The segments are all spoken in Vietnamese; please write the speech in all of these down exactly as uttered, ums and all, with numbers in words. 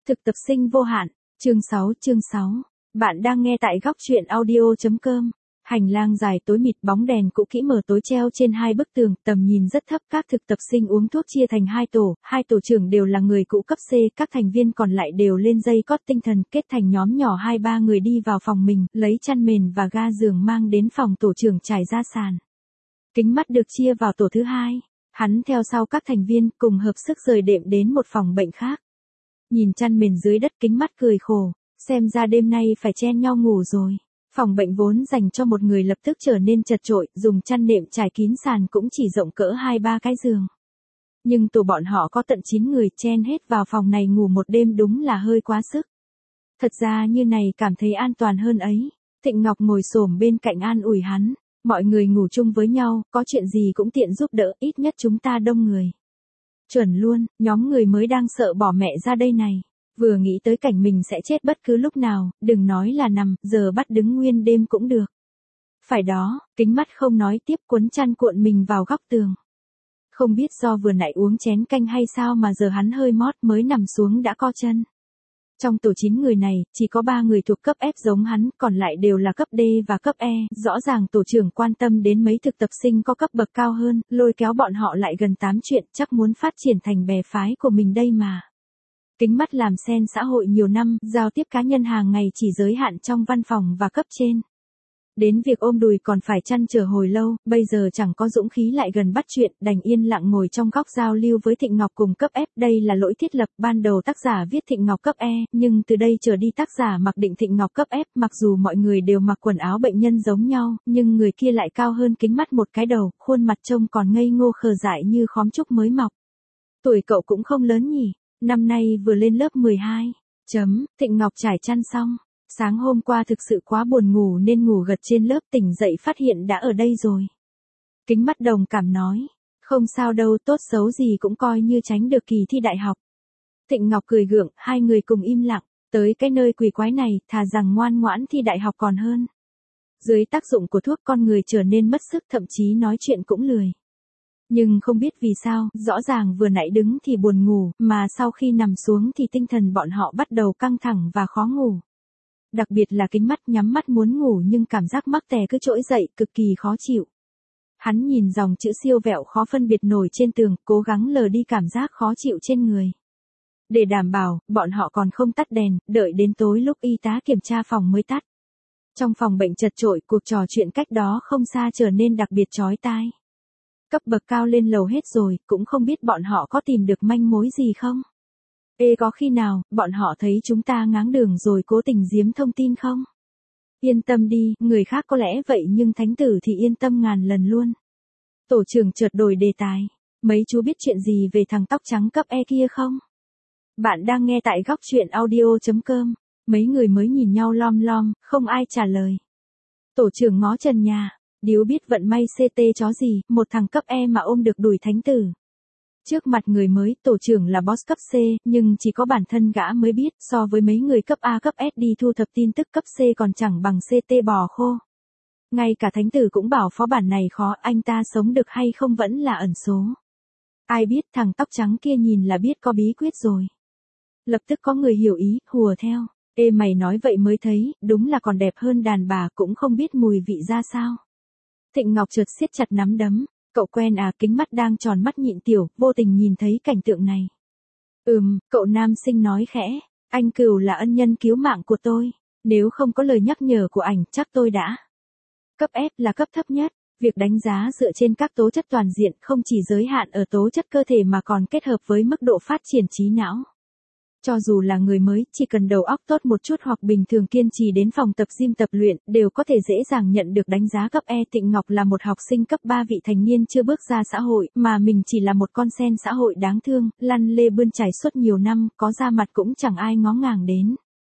Thực tập sinh vô hạn, chương sáu chương sáu. Bạn đang nghe tại góc truyện audio chấm com. Hành lang dài tối mịt, bóng đèn cũ kỹ mờ tối treo trên hai bức tường, tầm nhìn rất thấp. Các thực tập sinh uống thuốc chia thành hai tổ, hai tổ trưởng đều là người cũ cấp C, các thành viên còn lại đều lên dây cót tinh thần, kết thành nhóm nhỏ hai ba người đi vào phòng mình, lấy chăn mền và ga giường mang đến phòng tổ trưởng trải ra sàn. Kính Mắt được chia vào tổ thứ hai, hắn theo sau các thành viên cùng hợp sức rời đệm đến một phòng bệnh khác. Nhìn chăn mền dưới đất, Kính Mắt cười khổ, xem ra đêm nay phải chen nhau ngủ rồi. Phòng bệnh vốn dành cho một người lập tức trở nên chật chội, dùng chăn nệm trải kín sàn cũng chỉ rộng cỡ hai ba cái giường. Nhưng tổ bọn họ có tận chín người, chen hết vào phòng này ngủ một đêm đúng là hơi quá sức. Thật ra như này cảm thấy an toàn hơn ấy. Thịnh Ngọc ngồi xổm bên cạnh an ủi hắn, mọi người ngủ chung với nhau, có chuyện gì cũng tiện giúp đỡ, ít nhất chúng ta đông người. Chuẩn luôn, nhóm người mới đang sợ bỏ mẹ ra đây này. Vừa nghĩ tới cảnh mình sẽ chết bất cứ lúc nào, đừng nói là nằm, giờ bắt đứng nguyên đêm cũng được. Phải đó, Kính Mắt không nói tiếp, cuốn chăn cuộn mình vào góc tường. Không biết do vừa nãy uống chén canh hay sao mà giờ hắn hơi mót, mới nằm xuống đã co chân. Trong tổ chín người này, chỉ có ba người thuộc cấp F giống hắn, còn lại đều là cấp D và cấp E. Rõ ràng tổ trưởng quan tâm đến mấy thực tập sinh có cấp bậc cao hơn, lôi kéo bọn họ lại gần tám chuyện, chắc muốn phát triển thành bè phái của mình đây mà. Kính Mắt làm sen xã hội nhiều năm, giao tiếp cá nhân hàng ngày chỉ giới hạn trong văn phòng và cấp trên. Đến việc ôm đùi còn phải trăn trở hồi lâu, bây giờ chẳng có dũng khí lại gần bắt chuyện, đành yên lặng ngồi trong góc giao lưu với Thịnh Ngọc cùng cấp F. Đây là lỗi thiết lập, ban đầu tác giả viết Thịnh Ngọc cấp E, nhưng từ đây trở đi tác giả mặc định Thịnh Ngọc cấp F. Mặc dù mọi người đều mặc quần áo bệnh nhân giống nhau, nhưng người kia lại cao hơn Kính Mắt một cái đầu, khuôn mặt trông còn ngây ngô khờ dại như khóm trúc mới mọc. Tuổi cậu cũng không lớn nhỉ, năm nay vừa lên lớp mười hai. Chấm, Thịnh Ngọc trải chăn xong. Sáng hôm qua thực sự quá buồn ngủ nên ngủ gật trên lớp, tỉnh dậy phát hiện đã ở đây rồi. Kính Mắt đồng cảm nói, không sao đâu, tốt xấu gì cũng coi như tránh được kỳ thi đại học. Thịnh Ngọc cười gượng, hai người cùng im lặng, tới cái nơi quỷ quái này, thà rằng ngoan ngoãn thi đại học còn hơn. Dưới tác dụng của thuốc con người trở nên mất sức, thậm chí nói chuyện cũng lười. Nhưng không biết vì sao, rõ ràng vừa nãy đứng thì buồn ngủ, mà sau khi nằm xuống thì tinh thần bọn họ bắt đầu căng thẳng và khó ngủ. Đặc biệt là Kính Mắt nhắm mắt muốn ngủ nhưng cảm giác mắc tè cứ trỗi dậy, cực kỳ khó chịu. Hắn nhìn dòng chữ siêu vẹo khó phân biệt nổi trên tường, cố gắng lờ đi cảm giác khó chịu trên người. Để đảm bảo, bọn họ còn không tắt đèn, đợi đến tối lúc y tá kiểm tra phòng mới tắt. Trong phòng bệnh chật chội, cuộc trò chuyện cách đó không xa trở nên đặc biệt chói tai. Cấp bậc cao lên lầu hết rồi, cũng không biết bọn họ có tìm được manh mối gì không? Ê, có khi nào, bọn họ thấy chúng ta ngáng đường rồi cố tình giếm thông tin không? Yên tâm đi, người khác có lẽ vậy nhưng thánh tử thì yên tâm ngàn lần luôn. Tổ trưởng chợt đổi đề tài. Mấy chú biết chuyện gì về thằng tóc trắng cấp E kia không? Bạn đang nghe tại góc truyện audio chấm com. Mấy người mới nhìn nhau lom lom, không ai trả lời. Tổ trưởng ngó trần nhà. Điếu biết vận may xê tê chó gì, một thằng cấp E mà ôm được đùi thánh tử. Trước mặt người mới, tổ trưởng là boss cấp C, nhưng chỉ có bản thân gã mới biết, so với mấy người cấp A cấp S đi thu thập tin tức cấp C còn chẳng bằng xê tê bò khô. Ngay cả thánh tử cũng bảo phó bản này khó, anh ta sống được hay không vẫn là ẩn số. Ai biết thằng tóc trắng kia nhìn là biết có bí quyết rồi. Lập tức có người hiểu ý, hùa theo. Ê mày nói vậy mới thấy, đúng là còn đẹp hơn đàn bà, cũng không biết mùi vị ra sao. Thịnh Ngọc chợt siết chặt nắm đấm. Cậu quen à? Kính Mắt đang tròn mắt nhịn tiểu, vô tình nhìn thấy cảnh tượng này. Ừm, cậu nam sinh nói khẽ, anh Cửu là ân nhân cứu mạng của tôi, nếu không có lời nhắc nhở của ảnh chắc tôi đã. Cấp F là cấp thấp nhất, việc đánh giá dựa trên các tố chất toàn diện, không chỉ giới hạn ở tố chất cơ thể mà còn kết hợp với mức độ phát triển trí não. Cho dù là người mới, chỉ cần đầu óc tốt một chút hoặc bình thường kiên trì đến phòng tập gym tập luyện, đều có thể dễ dàng nhận được đánh giá cấp E. Thịnh Ngọc là một học sinh cấp ba vị thành niên chưa bước ra xã hội, mà mình chỉ là một con sen xã hội đáng thương, lăn lê bươn chải suốt nhiều năm, có ra mặt cũng chẳng ai ngó ngàng đến.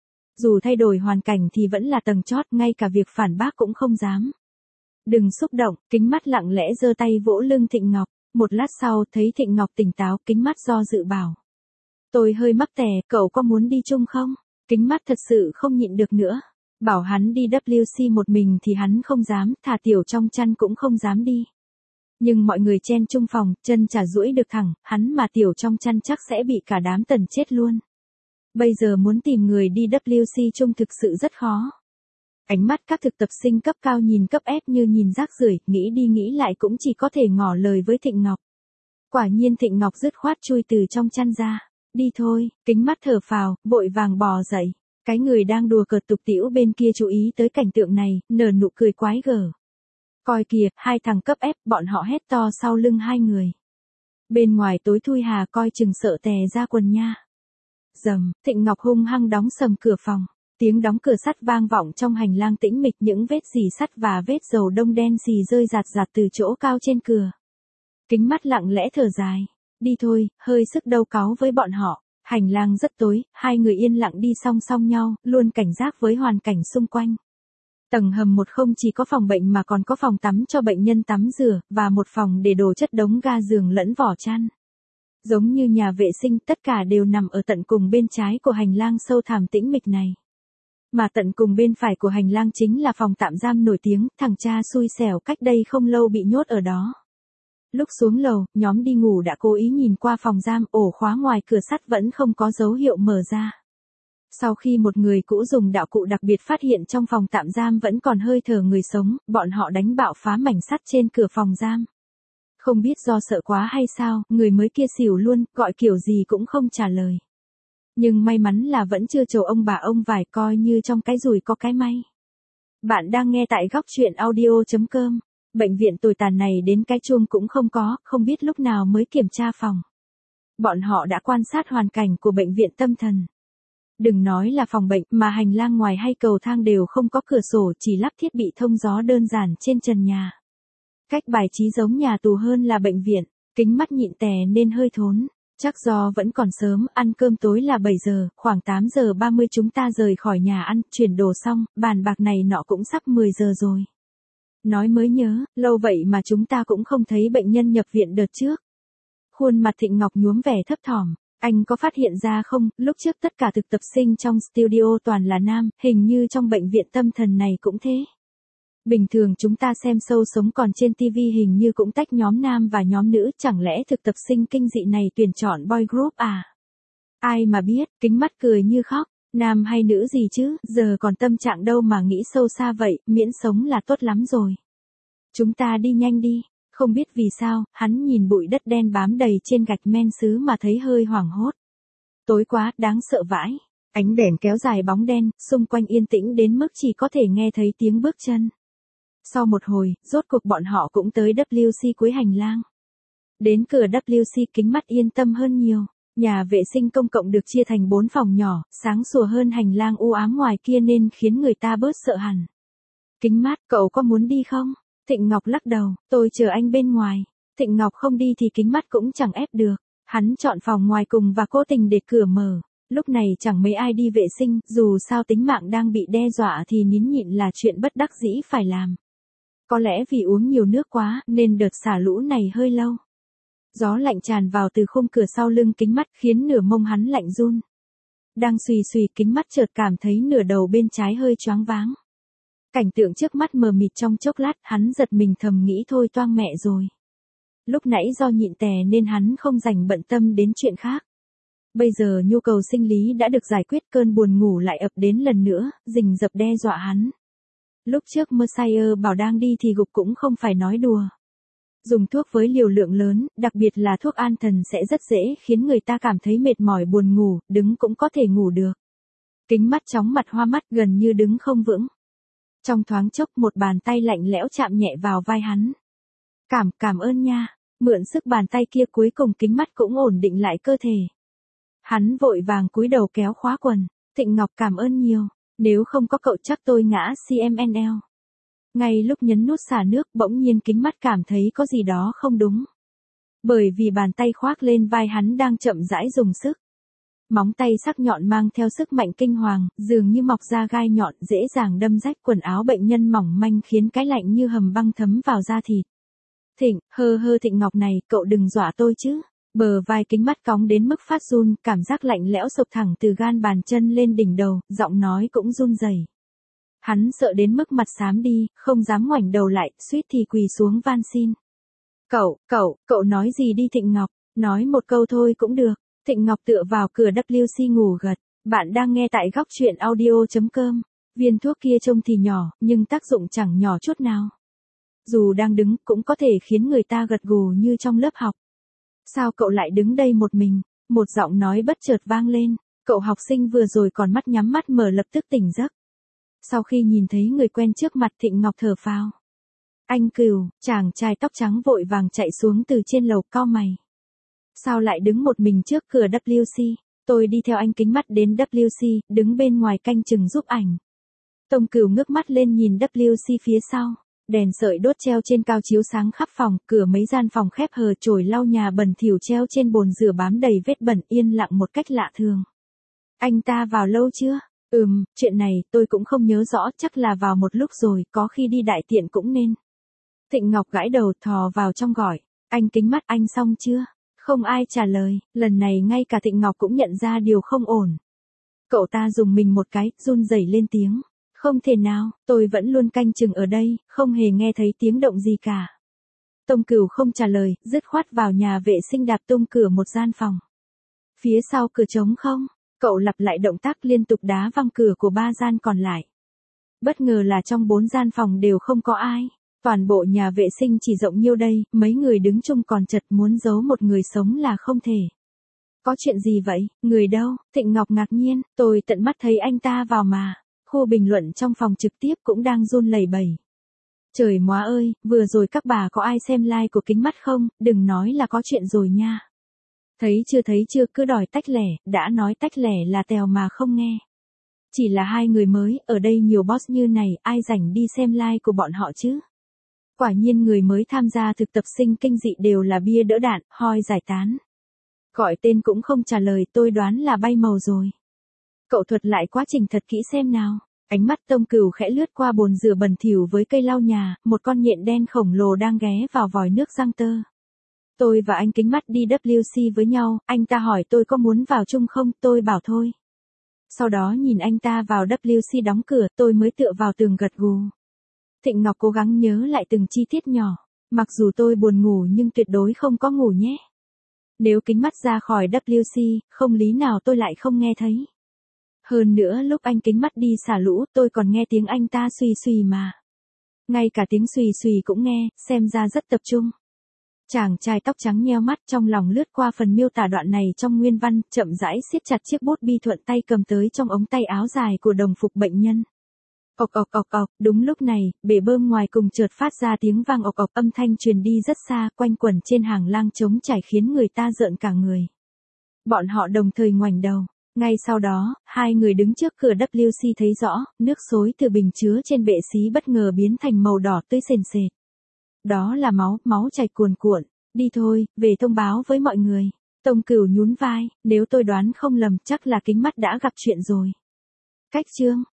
Dù thay đổi hoàn cảnh thì vẫn là tầng chót, ngay cả việc phản bác cũng không dám. Đừng xúc động, Kính Mắt lặng lẽ giơ tay vỗ lưng Thịnh Ngọc. Một lát sau, thấy Thịnh Ngọc tỉnh táo, Kính Mắt do dự bảo. Tôi hơi mắc tè, cậu có muốn đi chung không? Kính Mắt thật sự không nhịn được nữa. Bảo hắn đi W C một mình thì hắn không dám, thả tiểu trong chăn cũng không dám đi. Nhưng mọi người chen chung phòng, chân chả duỗi được thẳng, hắn mà tiểu trong chăn chắc sẽ bị cả đám tần chết luôn. Bây giờ muốn tìm người đi W C chung thực sự rất khó. Ánh mắt các thực tập sinh cấp cao nhìn cấp ép như nhìn rác rưởi, nghĩ đi nghĩ lại cũng chỉ có thể ngỏ lời với Thịnh Ngọc. Quả nhiên Thịnh Ngọc dứt khoát chui từ trong chăn ra. Đi thôi, kính mắt thở phào, vội vàng bò dậy. Cái người đang đùa cợt tục tĩu bên kia chú ý tới cảnh tượng này, nở nụ cười quái gở. Coi kìa, hai thằng cấp ép, bọn họ hét to sau lưng hai người. Bên ngoài tối thui hà coi chừng sợ tè ra quần nha. Dầm, Thịnh Ngọc hung hăng đóng sầm cửa phòng. Tiếng đóng cửa sắt vang vọng trong hành lang tĩnh mịch, những vết dì sắt và vết dầu đông đen xì rơi rạt rạt từ chỗ cao trên cửa. Kính mắt lặng lẽ thở dài. Đi thôi, hơi sức đâu cáu với bọn họ. Hành lang rất tối, hai người yên lặng đi song song nhau, luôn cảnh giác với hoàn cảnh xung quanh. Tầng hầm một không chỉ có phòng bệnh mà còn có phòng tắm cho bệnh nhân tắm rửa, và một phòng để đồ chất đống ga giường lẫn vỏ chăn. Giống như nhà vệ sinh, tất cả đều nằm ở tận cùng bên trái của hành lang sâu thẳm tĩnh mịch này. Mà tận cùng bên phải của hành lang chính là phòng tạm giam nổi tiếng, thằng cha xui xẻo cách đây không lâu bị nhốt ở đó. Lúc xuống lầu, nhóm đi ngủ đã cố ý nhìn qua phòng giam, ổ khóa ngoài cửa sắt vẫn không có dấu hiệu mở ra. Sau khi một người cũ dùng đạo cụ đặc biệt phát hiện trong phòng tạm giam vẫn còn hơi thở người sống, bọn họ đánh bạo phá mảnh sắt trên cửa phòng giam. Không biết do sợ quá hay sao, người mới kia xỉu luôn, gọi kiểu gì cũng không trả lời. Nhưng may mắn là vẫn chưa trầu ông bà ông vải, coi như trong cái rủi có cái may. Bạn đang nghe tại góc truyện audio chấm com. Bệnh viện tồi tàn này đến cái chuông cũng không có, không biết lúc nào mới kiểm tra phòng. Bọn họ đã quan sát hoàn cảnh của bệnh viện tâm thần. Đừng nói là phòng bệnh mà hành lang ngoài hay cầu thang đều không có cửa sổ, chỉ lắp thiết bị thông gió đơn giản trên trần nhà. Cách bài trí giống nhà tù hơn là bệnh viện, kính mắt nhịn tè nên hơi thốn. Chắc do vẫn còn sớm, ăn cơm tối là bảy giờ, khoảng tám giờ ba mươi chúng ta rời khỏi nhà ăn, chuyển đồ xong, bàn bạc này nọ cũng sắp mười giờ rồi. Nói mới nhớ, lâu vậy mà chúng ta cũng không thấy bệnh nhân nhập viện đợt trước. Khuôn mặt Thịnh Ngọc nhuốm vẻ thấp thỏm. Anh có phát hiện ra không, lúc trước tất cả thực tập sinh trong studio toàn là nam, hình như trong bệnh viện tâm thần này cũng thế. Bình thường chúng ta xem show sống còn trên ti vi hình như cũng tách nhóm nam và nhóm nữ, chẳng lẽ thực tập sinh kinh dị này tuyển chọn boy group à? Ai mà biết, kính mắt cười như khóc, nam hay nữ gì chứ, giờ còn tâm trạng đâu mà nghĩ sâu xa vậy, miễn sống là tốt lắm rồi. Chúng ta đi nhanh đi. Không biết vì sao, hắn nhìn bụi đất đen bám đầy trên gạch men sứ mà thấy hơi hoảng hốt. Tối quá, đáng sợ vãi. Ánh đèn kéo dài bóng đen, xung quanh yên tĩnh đến mức chỉ có thể nghe thấy tiếng bước chân. Sau một hồi, rốt cuộc bọn họ cũng tới W C cuối hành lang. Đến cửa W C kính mắt yên tâm hơn nhiều. Nhà vệ sinh công cộng được chia thành bốn phòng nhỏ, sáng sủa hơn hành lang u ám ngoài kia nên khiến người ta bớt sợ hẳn. Kính mắt, cậu có muốn đi không? Thịnh Ngọc lắc đầu, tôi chờ anh bên ngoài. Thịnh Ngọc không đi thì kính mắt cũng chẳng ép được. Hắn chọn phòng ngoài cùng và cố tình để cửa mở. Lúc này chẳng mấy ai đi vệ sinh, dù sao tính mạng đang bị đe dọa thì nín nhịn là chuyện bất đắc dĩ phải làm. Có lẽ vì uống nhiều nước quá nên đợt xả lũ này hơi lâu. Gió lạnh tràn vào từ khung cửa sau lưng kính mắt khiến nửa mông hắn lạnh run. Đang xùy xùy kính mắt chợt cảm thấy nửa đầu bên trái hơi choáng váng. Cảnh tượng trước mắt mờ mịt trong chốc lát, hắn giật mình thầm nghĩ thôi toang mẹ rồi. Lúc nãy do nhịn tè nên hắn không dành bận tâm đến chuyện khác. Bây giờ nhu cầu sinh lý đã được giải quyết, cơn buồn ngủ lại ập đến lần nữa, rình rập đe dọa hắn. Lúc trước Messiah bảo đang đi thì gục cũng không phải nói đùa. Dùng thuốc với liều lượng lớn, đặc biệt là thuốc an thần sẽ rất dễ khiến người ta cảm thấy mệt mỏi buồn ngủ, đứng cũng có thể ngủ được. Kính mắt chóng mặt hoa mắt gần như đứng không vững. Trong thoáng chốc một bàn tay lạnh lẽo chạm nhẹ vào vai hắn. Cảm, cảm ơn nha. Mượn sức bàn tay kia cuối cùng kính mắt cũng ổn định lại cơ thể. Hắn vội vàng cúi đầu kéo khóa quần. Thịnh Ngọc cảm ơn nhiều. Nếu không có cậu chắc tôi ngã xê em en lờ. Ngay lúc nhấn nút xả nước bỗng nhiên kính mắt cảm thấy có gì đó không đúng. Bởi vì bàn tay khoác lên vai hắn đang chậm rãi dùng sức. Móng tay sắc nhọn mang theo sức mạnh kinh hoàng, dường như mọc ra gai nhọn dễ dàng đâm rách quần áo bệnh nhân mỏng manh khiến cái lạnh như hầm băng thấm vào da thịt. Thịnh, hơ hơ Thịnh Ngọc này, cậu đừng dọa tôi chứ. Bờ vai kính mắt cóng đến mức phát run, cảm giác lạnh lẽo sộc thẳng từ gan bàn chân lên đỉnh đầu, giọng nói cũng run rẩy. Hắn sợ đến mức mặt xám đi, không dám ngoảnh đầu lại, suýt thì quỳ xuống van xin. Cậu, cậu, cậu nói gì đi Thịnh Ngọc, nói một câu thôi cũng được. Thịnh Ngọc tựa vào cửa W C ngủ gật, Bạn đang nghe tại góc chuyện audio chấm com. Viên thuốc kia trông thì nhỏ, nhưng tác dụng chẳng nhỏ chút nào. Dù đang đứng cũng có thể khiến người ta gật gù như trong lớp học. Sao cậu lại đứng đây một mình? Một giọng nói bất chợt vang lên. Cậu học sinh vừa rồi còn mắt nhắm mắt mở lập tức tỉnh giấc. Sau khi nhìn thấy người quen trước mặt, Thịnh Ngọc thở phào. Anh Cửu, chàng trai tóc trắng vội vàng chạy xuống từ trên lầu, cau mày. Sao lại đứng một mình trước cửa W C? Tôi đi theo anh Kính Mắt đến W C, đứng bên ngoài canh chừng giúp ảnh. Tông Cửu ngước mắt lên nhìn W C phía sau. Đèn sợi đốt treo trên cao chiếu sáng khắp phòng, cửa mấy gian phòng khép hờ, chổi lau nhà bẩn thỉu treo trên bồn rửa bám đầy vết bẩn, yên lặng một cách lạ thường. Anh ta vào lâu chưa? Ừm, chuyện này tôi cũng không nhớ rõ, chắc là vào một lúc rồi, có khi đi đại tiện cũng nên. Thịnh Ngọc gãi đầu, thò vào trong gọi. Anh Kính Mắt, anh xong chưa? Không ai trả lời, lần này ngay cả Thịnh Ngọc cũng nhận ra điều không ổn. Cậu ta dùng mình một cái, run rẩy lên tiếng. Không thể nào, tôi vẫn luôn canh chừng ở đây, không hề nghe thấy tiếng động gì cả. Tông Cửu không trả lời, dứt khoát vào nhà vệ sinh đạp tung cửa một gian phòng. Phía sau cửa trống không, cậu lặp lại động tác liên tục đá văng cửa của ba gian còn lại. Bất ngờ là trong bốn gian phòng đều không có ai. Toàn bộ nhà vệ sinh chỉ rộng nhiêu đây, mấy người đứng chung còn chật, muốn giấu một người sống là không thể. Có chuyện gì vậy, người đâu? Thịnh Ngọc ngạc nhiên, tôi tận mắt thấy anh ta vào mà. Khu bình luận trong phòng trực tiếp cũng đang run lẩy bẩy. Trời móa ơi, vừa rồi các bà có ai xem live của Kính Mắt không, đừng nói là có chuyện rồi nha. Thấy chưa thấy chưa, cứ đòi tách lẻ, đã nói tách lẻ là tèo mà không nghe. Chỉ là hai người mới, ở đây nhiều boss như này, ai rảnh đi xem live của bọn họ chứ? Quả nhiên người mới tham gia thực tập sinh kinh dị đều là bia đỡ đạn, hoi giải tán. Gọi tên cũng không trả lời, tôi đoán là bay màu rồi. Cậu thuật lại quá trình thật kỹ xem nào. Ánh mắt Tông Cửu khẽ lướt qua bồn rửa bẩn thỉu với cây lau nhà, một con nhện đen khổng lồ đang ghé vào vòi nước giăng tơ. Tôi và anh Kính Mắt đi W C với nhau, anh ta hỏi tôi có muốn vào chung không, tôi bảo thôi. Sau đó nhìn anh ta vào W C đóng cửa, tôi mới tựa vào tường gật gù. Thịnh Ngọc cố gắng nhớ lại từng chi tiết nhỏ. Mặc dù tôi buồn ngủ nhưng tuyệt đối không có ngủ nhé. Nếu Kính Mắt ra khỏi W C, không lý nào tôi lại không nghe thấy. Hơn nữa lúc anh Kính Mắt đi xả lũ, tôi còn nghe tiếng anh ta xùy xùy mà. Ngay cả tiếng xùy xùy cũng nghe, xem ra rất tập trung. Chàng trai tóc trắng nheo mắt, trong lòng lướt qua phần miêu tả đoạn này trong nguyên văn, chậm rãi siết chặt chiếc bút bi thuận tay cầm tới trong ống tay áo dài của đồng phục bệnh nhân. Ộc ộc ộc ộc, đúng lúc này, bể bơm ngoài cùng chợt phát ra tiếng vang ộc ộc, âm thanh truyền đi rất xa, quanh quẩn trên hàng lang trống trải khiến người ta rợn cả người. Bọn họ đồng thời ngoảnh đầu. Ngay sau đó, hai người đứng trước cửa W C thấy rõ, nước xối từ bình chứa trên bệ xí bất ngờ biến thành màu đỏ tươi sền sệt. Đó là máu, máu chảy cuồn cuộn. Đi thôi, về thông báo với mọi người. Tông Cửu nhún vai, nếu tôi đoán không lầm chắc là Kính Mắt đã gặp chuyện rồi. Cách chương.